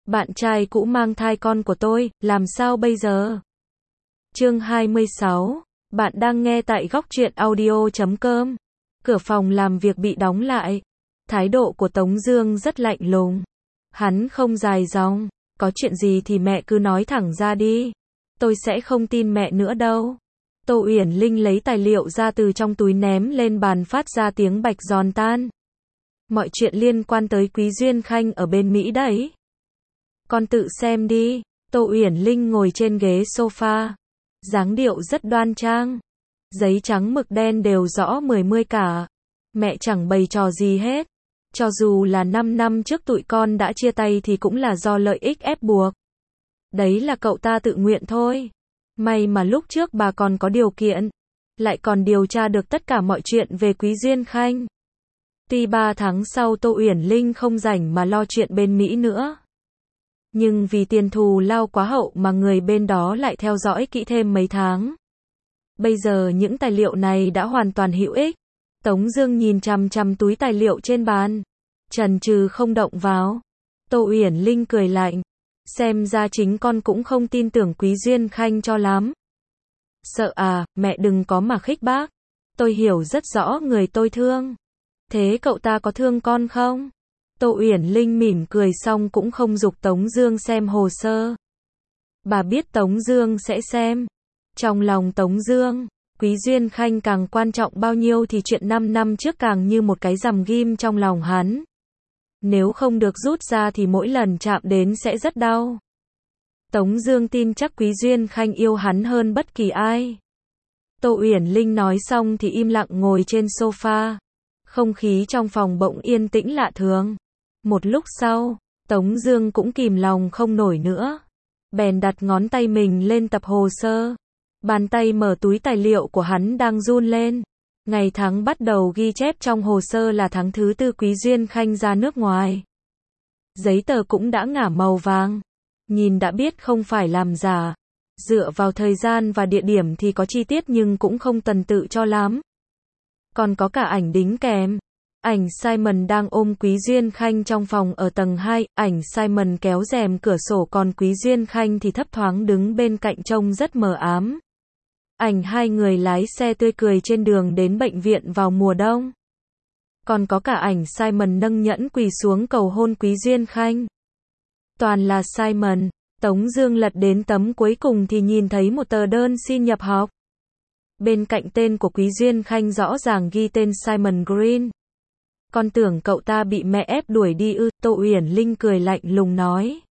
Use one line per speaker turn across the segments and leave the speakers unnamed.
Bạn trai cũ mang thai con của tôi, làm sao bây giờ? Chương 26. Bạn đang nghe tại góc truyện audio.com. Cửa phòng làm việc bị đóng lại. Thái độ của Tống Dương rất lạnh lùng. Hắn không dài dòng. Có chuyện gì thì mẹ cứ nói thẳng ra đi. Tôi sẽ không tin mẹ nữa đâu. Tô Uyển Linh lấy tài liệu ra từ trong túi ném lên bàn, phát ra tiếng bạch giòn tan. Mọi chuyện liên quan tới Quý Duyên Khanh ở bên Mỹ đấy. Con tự xem đi. Tô Uyển Linh ngồi trên ghế sofa. Dáng điệu rất đoan trang. Giấy trắng mực đen đều rõ mười mươi cả. Mẹ chẳng bày trò gì hết. Cho dù là 5 năm trước tụi con đã chia tay thì cũng là do lợi ích ép buộc. Đấy là cậu ta tự nguyện thôi. May mà lúc trước bà còn có điều kiện. Lại còn điều tra được tất cả mọi chuyện về Quý Duyên Khanh. Tuy 3 tháng sau Tô Uyển Linh không rảnh mà lo chuyện bên Mỹ nữa. Nhưng vì tiền thù lao quá hậu mà người bên đó lại theo dõi kỹ thêm mấy tháng. Bây giờ những tài liệu này đã hoàn toàn hữu ích. Tống Dương nhìn chằm chằm túi tài liệu trên bàn, chần chừ không động vào. Tô Uyển Linh cười lạnh. Xem ra chính con cũng không tin tưởng Quý Duyên Khanh cho lắm. Sợ à, mẹ đừng có mà khích bác. Tôi hiểu rất rõ người tôi thương. Thế cậu ta có thương con không? Tô Uyển Linh mỉm cười xong cũng không giục Tống Dương xem hồ sơ. Bà biết Tống Dương sẽ xem. Trong lòng Tống Dương, Quý Duyên Khanh càng quan trọng bao nhiêu thì chuyện 5 năm trước càng như một cái rằm ghim trong lòng hắn. Nếu không được rút ra thì mỗi lần chạm đến sẽ rất đau. Tống Dương tin chắc Quý Duyên Khanh yêu hắn hơn bất kỳ ai. Tô Uyển Linh nói xong thì im lặng ngồi trên sofa. Không khí trong phòng bỗng yên tĩnh lạ thường. Một lúc sau, Tống Dương cũng kìm lòng không nổi nữa. Bèn đặt ngón tay mình lên tập hồ sơ. Bàn tay mở túi tài liệu của hắn đang run lên. Ngày tháng bắt đầu ghi chép trong hồ sơ là tháng thứ 4 Quý Duyên Khanh ra nước ngoài. Giấy tờ cũng đã ngả màu vàng. Nhìn đã biết không phải làm giả. Dựa vào thời gian và địa điểm thì có chi tiết nhưng cũng không tần tự cho lắm. Còn có cả ảnh đính kèm. Ảnh Simon đang ôm Quý Duyên Khanh trong phòng ở tầng 2, ảnh Simon kéo rèm cửa sổ còn Quý Duyên Khanh thì thấp thoáng đứng bên cạnh trông rất mờ ám. Ảnh hai người lái xe tươi cười trên đường đến bệnh viện vào mùa đông. Còn có cả ảnh Simon nâng nhẫn quỳ xuống cầu hôn Quý Duyên Khanh. Toàn là Simon. Tống Dương lật đến tấm cuối cùng thì nhìn thấy một tờ đơn xin nhập học. Bên cạnh tên của Quý Duyên Khanh rõ ràng ghi tên Simon Green. Con tưởng cậu ta bị mẹ ép đuổi đi ư? Tô Uyển Linh cười lạnh lùng nói.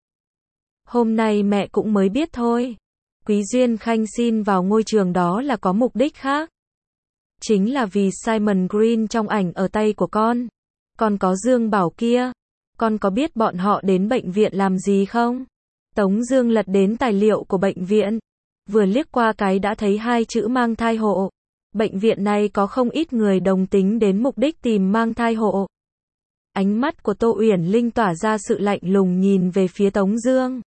Hôm nay mẹ cũng mới biết thôi. Quý Duyên Khanh xin vào ngôi trường đó là có mục đích khác. Chính là vì Simon Green trong ảnh ở tay của con. Còn có Dương Bảo kia. Con có biết bọn họ đến bệnh viện làm gì không? Tống Dương lật đến tài liệu của bệnh viện. Vừa liếc qua cái đã thấy 2 chữ mang thai hộ. Bệnh viện này có không ít người đồng tính đến mục đích tìm mang thai hộ. Ánh mắt của Tô Uyển Linh tỏa ra sự lạnh lùng nhìn về phía Tống Dương.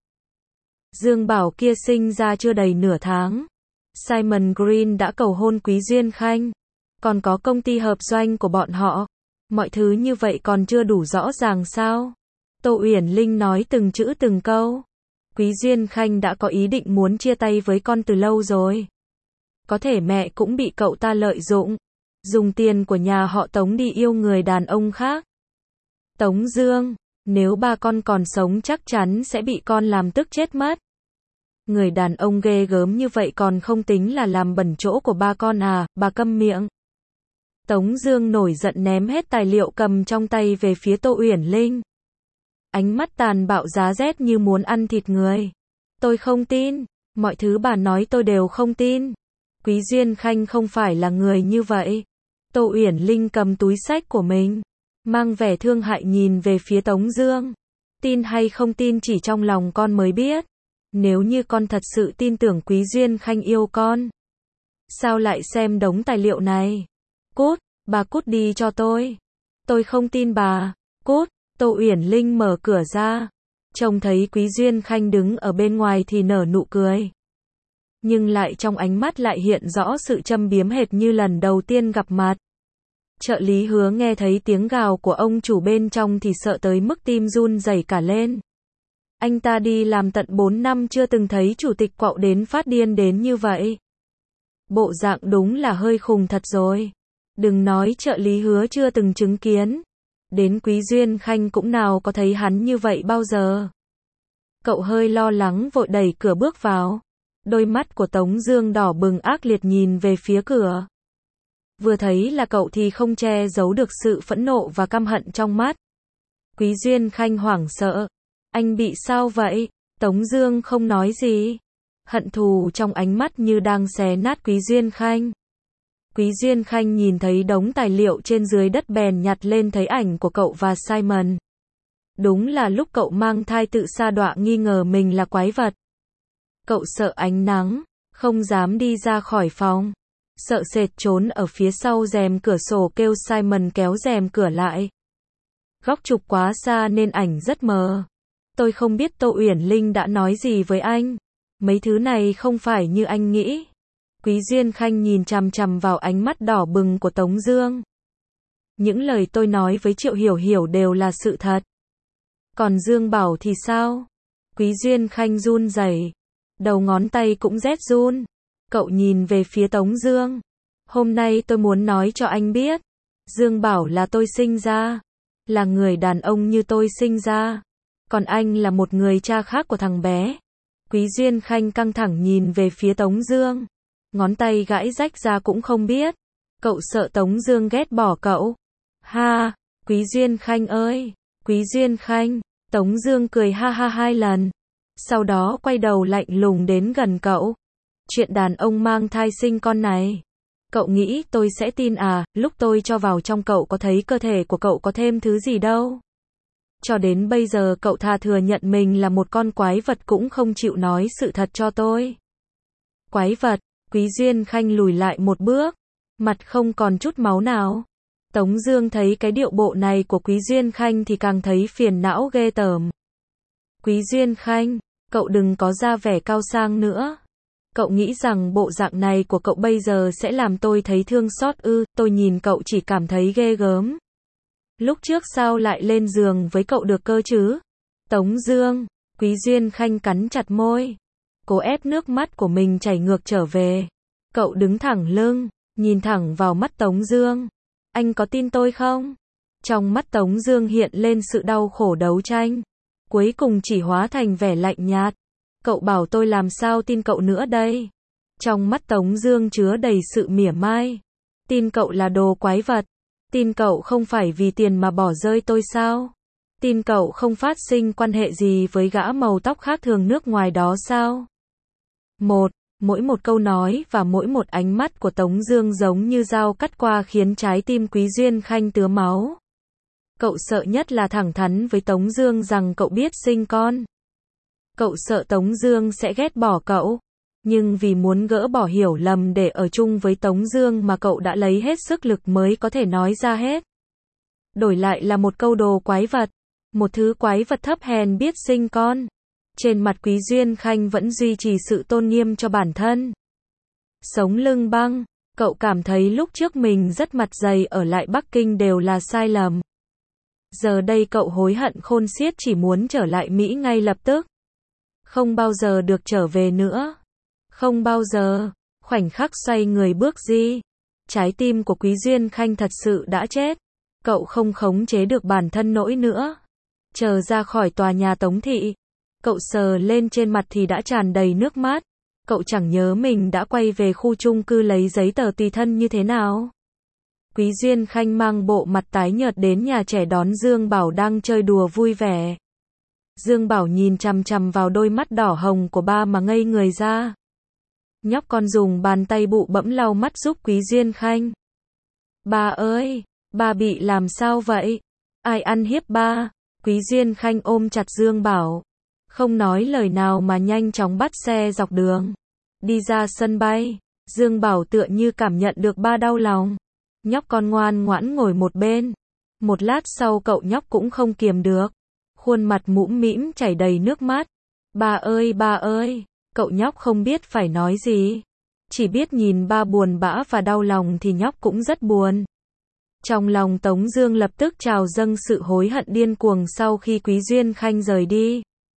Dương Bảo kia sinh ra chưa đầy nửa tháng. Simon Green đã cầu hôn Quý Duyên Khanh. Còn có công ty hợp doanh của bọn họ. Mọi thứ như vậy còn chưa đủ rõ ràng sao? Tô Uyển Linh nói từng chữ từng câu. Quý Duyên Khanh đã có ý định muốn chia tay với con từ lâu rồi. Có thể mẹ cũng bị cậu ta lợi dụng. Dùng tiền của nhà họ Tống đi yêu người đàn ông khác. Tống Dương, nếu ba con còn sống chắc chắn sẽ bị con làm tức chết mất. Người đàn ông ghê gớm như vậy còn không tính là làm bẩn chỗ của ba con à? Bà câm miệng. Tống Dương nổi giận ném hết tài liệu cầm trong tay về phía Tô Uyển Linh. Ánh mắt tàn bạo giá rét như muốn ăn thịt người. Tôi không tin. Mọi thứ bà nói tôi đều không tin. Quý Duyên Khanh không phải là người như vậy. Tô Uyển Linh cầm túi xách của mình, mang vẻ thương hại nhìn về phía Tống Dương. Tin hay không tin chỉ trong lòng con mới biết. Nếu như con thật sự tin tưởng Quý Duyên Khanh yêu con, sao lại xem đống tài liệu này? Cút, bà cút đi cho tôi. Tôi không tin bà. Cút. Tô Uyển Linh mở cửa ra. Trông thấy Quý Duyên Khanh đứng ở bên ngoài thì nở nụ cười. Nhưng lại trong ánh mắt lại hiện rõ sự châm biếm hệt như lần đầu tiên gặp mặt. Trợ lý Hứa nghe thấy tiếng gào của ông chủ bên trong thì sợ tới mức tim run rẩy cả lên. Anh ta đi làm tận 4 năm chưa từng thấy chủ tịch quạo đến phát điên đến như vậy. Bộ dạng đúng là hơi khùng thật rồi. Đừng nói trợ lý Hứa chưa từng chứng kiến. Đến Quý Duyên Khanh cũng nào có thấy hắn như vậy bao giờ. Cậu hơi lo lắng vội đẩy cửa bước vào. Đôi mắt của Tống Dương đỏ bừng ác liệt nhìn về phía cửa. Vừa thấy là cậu thì không che giấu được sự phẫn nộ và căm hận trong mắt. Quý Duyên Khanh hoảng sợ. Anh bị sao vậy? Tống Dương không nói gì. Hận thù trong ánh mắt như đang xé nát Quý Duyên Khanh. Quý Duyên Khanh nhìn thấy đống tài liệu trên dưới đất bèn nhặt lên thấy ảnh của cậu và Simon. Đúng là lúc cậu mang thai tự sa đọa nghi ngờ mình là quái vật. Cậu sợ ánh nắng, không dám đi ra khỏi phòng. Sợ sệt trốn ở phía sau rèm cửa sổ kêu Simon kéo rèm cửa lại. Góc chụp quá xa nên ảnh rất mờ. Tôi không biết Tô Uyển Linh đã nói gì với anh. Mấy thứ này không phải như anh nghĩ. Quý Duyên Khanh nhìn chằm chằm vào ánh mắt đỏ bừng của Tống Dương. Những lời tôi nói với Triệu Hiểu Hiểu đều là sự thật. Còn Dương Bảo thì sao? Quý Duyên Khanh run rẩy, đầu ngón tay cũng rét run. Cậu nhìn về phía Tống Dương. Hôm nay tôi muốn nói cho anh biết. Dương Bảo là tôi sinh ra. Là người đàn ông như tôi sinh ra. Còn anh là một người cha khác của thằng bé. Quý Duyên Khanh căng thẳng nhìn về phía Tống Dương. Ngón tay gãi rách ra cũng không biết. Cậu sợ Tống Dương ghét bỏ cậu. Ha, Quý Duyên Khanh ơi, Quý Duyên Khanh. Tống Dương cười ha ha 2 lần. Sau đó quay đầu lạnh lùng đến gần cậu. Chuyện đàn ông mang thai sinh con này. Cậu nghĩ tôi sẽ tin à? Lúc tôi cho vào trong cậu có thấy cơ thể của cậu có thêm thứ gì đâu. Cho đến bây giờ cậu thà thừa nhận mình là một con quái vật cũng không chịu nói sự thật cho tôi. Quái vật? Quý Duyên Khanh lùi lại một bước. Mặt không còn chút máu nào. Tống Dương thấy cái điệu bộ này của Quý Duyên Khanh thì càng thấy phiền não ghê tởm. Quý Duyên Khanh, cậu đừng có ra vẻ cao sang nữa. Cậu nghĩ rằng bộ dạng này của cậu bây giờ sẽ làm tôi thấy thương xót ư? Tôi nhìn cậu chỉ cảm thấy ghê gớm. Lúc trước sao lại lên giường với cậu được cơ chứ? Tống Dương, Quý Duyên Khanh cắn chặt môi, cố ép nước mắt của mình chảy ngược trở về. Cậu đứng thẳng lưng, nhìn thẳng vào mắt Tống Dương. Anh có tin tôi không? Trong mắt Tống Dương hiện lên sự đau khổ đấu tranh, cuối cùng chỉ hóa thành vẻ lạnh nhạt. Cậu bảo tôi làm sao tin cậu nữa đây? Trong mắt Tống Dương chứa đầy sự mỉa mai. Tin cậu là đồ quái vật. Tin cậu không phải vì tiền mà bỏ rơi tôi sao? Tin cậu không phát sinh quan hệ gì với gã màu tóc khác thường nước ngoài đó sao? Mỗi một câu nói và mỗi một ánh mắt của Tống Dương giống như dao cắt qua khiến trái tim Quý Duyên Khanh tứa máu. Cậu sợ nhất là thẳng thắn với Tống Dương rằng cậu biết sinh con. Cậu sợ Tống Dương sẽ ghét bỏ cậu. Nhưng vì muốn gỡ bỏ hiểu lầm để ở chung với Tống Dương mà cậu đã lấy hết sức lực mới có thể nói ra hết. Đổi lại là một câu đồ quái vật. Một thứ quái vật thấp hèn biết sinh con. Trên mặt Quý Duyên Khanh vẫn duy trì sự tôn nghiêm cho bản thân. Sống lưng băng, cậu cảm thấy lúc trước mình rất mặt dày ở lại Bắc Kinh đều là sai lầm. Giờ đây cậu hối hận khôn xiết chỉ muốn trở lại Mỹ ngay lập tức. Không bao giờ được trở về nữa. Không bao giờ. Khoảnh khắc xoay người bước đi. Trái tim của Quý Duyên Khanh thật sự đã chết. Cậu không khống chế được bản thân nổi nữa. Chờ ra khỏi tòa nhà Tống Thị. Cậu sờ lên trên mặt thì đã tràn đầy nước mắt. Cậu chẳng nhớ mình đã quay về khu chung cư lấy giấy tờ tùy thân như thế nào. Quý Duyên Khanh mang bộ mặt tái nhợt đến nhà trẻ đón Dương Bảo đang chơi đùa vui vẻ. Dương Bảo nhìn chằm chằm vào đôi mắt đỏ hồng của ba mà ngây người ra. Nhóc con dùng bàn tay bụ bẫm lau mắt giúp Quý Duyên Khanh. Ba ơi, ba bị làm sao vậy? Ai ăn hiếp ba? Quý Duyên Khanh ôm chặt Dương Bảo. Không nói lời nào mà nhanh chóng bắt xe dọc đường. Đi ra sân bay. Dương Bảo tựa như cảm nhận được ba đau lòng. Nhóc con ngoan ngoãn ngồi một bên. Một lát sau cậu nhóc cũng không kiềm được. Khuôn mặt mũm mĩm chảy đầy nước mắt. Ba ơi, cậu nhóc không biết phải nói gì. Chỉ biết nhìn ba buồn bã và đau lòng thì nhóc cũng rất buồn. Trong lòng Tống Dương lập tức trào dâng sự hối hận điên cuồng sau khi Quý Duyên Khanh rời đi.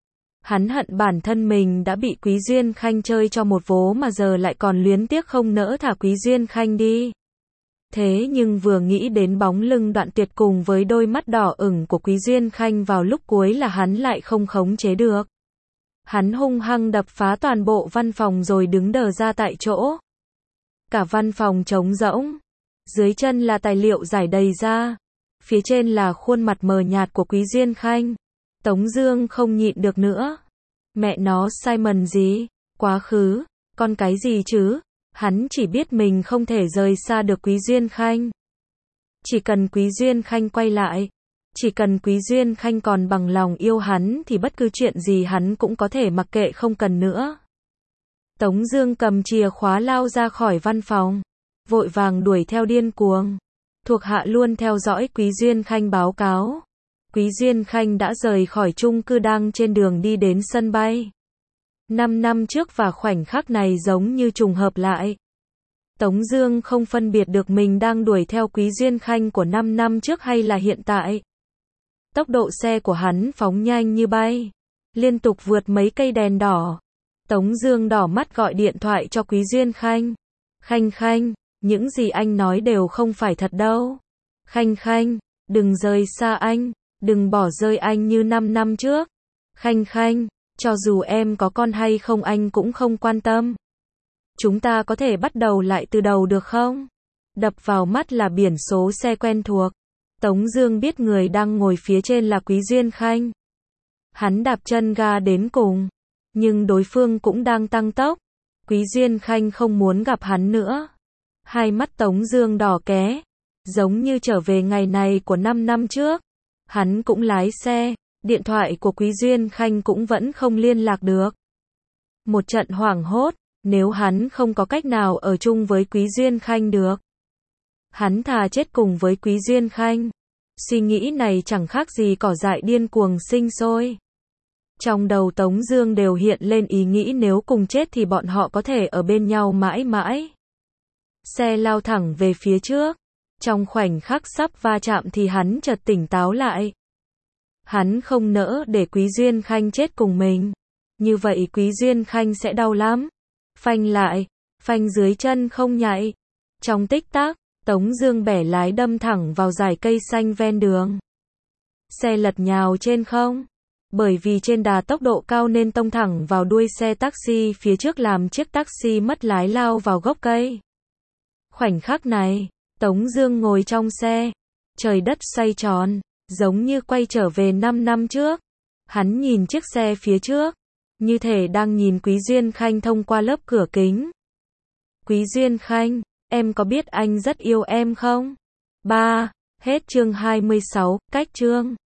Hắn hận bản thân mình đã bị Quý Duyên Khanh chơi cho một vố mà giờ lại còn luyến tiếc không nỡ thả Quý Duyên Khanh đi. Thế nhưng vừa nghĩ đến bóng lưng Đoạn Tuyệt cùng với đôi mắt đỏ ửng của Quý Duyên Khanh vào lúc cuối là hắn lại không khống chế được. Hắn hung hăng đập phá toàn bộ văn phòng rồi đứng đờ ra tại chỗ. Cả văn phòng trống rỗng. Dưới chân là tài liệu rải đầy ra. Phía trên là khuôn mặt mờ nhạt của Quý Duyên Khanh. Tống Dương không nhịn được nữa. Mẹ nó Simon gì? Quá khứ? Con cái gì chứ? Hắn chỉ biết mình không thể rời xa được Quý Duyên Khanh. Chỉ cần Quý Duyên Khanh quay lại, chỉ cần Quý Duyên Khanh còn bằng lòng yêu hắn thì bất cứ chuyện gì hắn cũng có thể mặc kệ không cần nữa. Tống Dương cầm chìa khóa lao ra khỏi văn phòng, vội vàng đuổi theo điên cuồng. Thuộc hạ luôn theo dõi Quý Duyên Khanh báo cáo. Quý Duyên Khanh đã rời khỏi chung cư đang trên đường đi đến sân bay. 5 năm trước và khoảnh khắc này giống như trùng hợp lại. Tống Dương không phân biệt được mình đang đuổi theo Quý Duyên Khanh của 5 năm trước hay là hiện tại. Tốc độ xe của hắn phóng nhanh như bay, liên tục vượt mấy cây đèn đỏ. Tống Dương đỏ mắt gọi điện thoại cho Quý Duyên Khanh. Khanh Khanh, những gì anh nói đều không phải thật đâu. Khanh Khanh, đừng rời xa anh, đừng bỏ rơi anh như 5 năm trước. Khanh Khanh, cho dù em có con hay không anh cũng không quan tâm. Chúng ta có thể bắt đầu lại từ đầu được không? Đập vào mắt là biển số xe quen thuộc. Tống Dương biết người đang ngồi phía trên là Quý Duyên Khanh. Hắn đạp chân ga đến cùng, nhưng đối phương cũng đang tăng tốc. Quý Duyên Khanh không muốn gặp hắn nữa. Hai mắt Tống Dương đỏ ké, giống như trở về ngày này của 5 năm trước. Hắn cũng lái xe, điện thoại của Quý Duyên Khanh cũng vẫn không liên lạc được. Một trận hoảng hốt, nếu hắn không có cách nào ở chung với Quý Duyên Khanh được, hắn thà chết cùng với Quý Duyên Khanh. Suy nghĩ này chẳng khác gì cỏ dại điên cuồng sinh sôi. Trong đầu Tống Dương đều hiện lên ý nghĩ nếu cùng chết thì bọn họ có thể ở bên nhau mãi mãi. Xe lao thẳng về phía trước. Trong khoảnh khắc sắp va chạm thì hắn chợt tỉnh táo lại. Hắn không nỡ để Quý Duyên Khanh chết cùng mình. Như vậy Quý Duyên Khanh sẽ đau lắm. Phanh lại, phanh dưới chân không nhạy. Trong tích tắc, Tống Dương bẻ lái đâm thẳng vào dải cây xanh ven đường. Xe lật nhào trên không. Bởi vì trên đà tốc độ cao nên tông thẳng vào đuôi xe taxi phía trước làm chiếc taxi mất lái lao vào gốc cây. Khoảnh khắc này, Tống Dương ngồi trong xe. Trời đất xoay tròn, giống như quay trở về 5 năm trước. Hắn nhìn chiếc xe phía trước, như thể đang nhìn Quý Duyên Khanh thông qua lớp cửa kính. Quý Duyên Khanh, em có biết anh rất yêu em không? 3. Hết chương 26, cách chương.